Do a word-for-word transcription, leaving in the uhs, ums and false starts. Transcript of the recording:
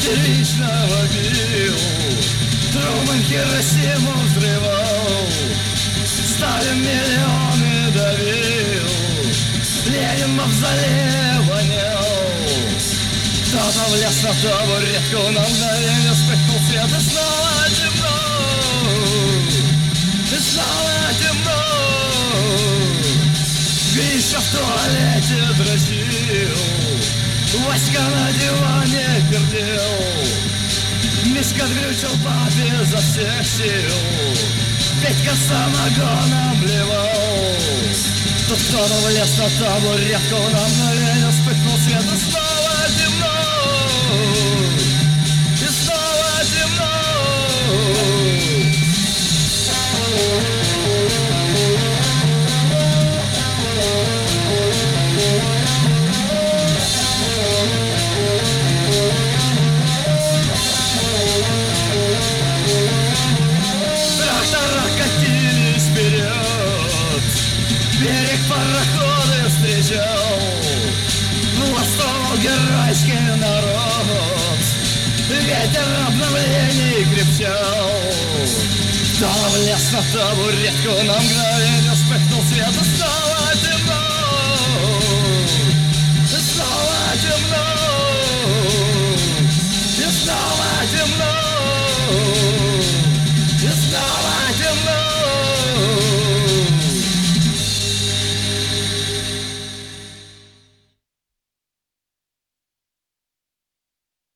истерично вопил, Трумэн Хиросиму взрывал, Сталин миллионы давил, Ленин мавзолей вонял. Кто-то влез на табуретку, на мгновение вспыхнул свет, и снова темно, и снова темно. Гриша в туалете дрочил, Васька на диване пердел, Мишка дрючил папе за всех сил, Петька самогоном блевал. Тут кто-то влез на табуретку, на мгновение вспыхнул свет, и снова темно, и снова темно. Трактора катились вперед, берег пароходы встречал, восстал геройский народ, ветер обновлений крепчал. Кто влез на табуретку, на мгновение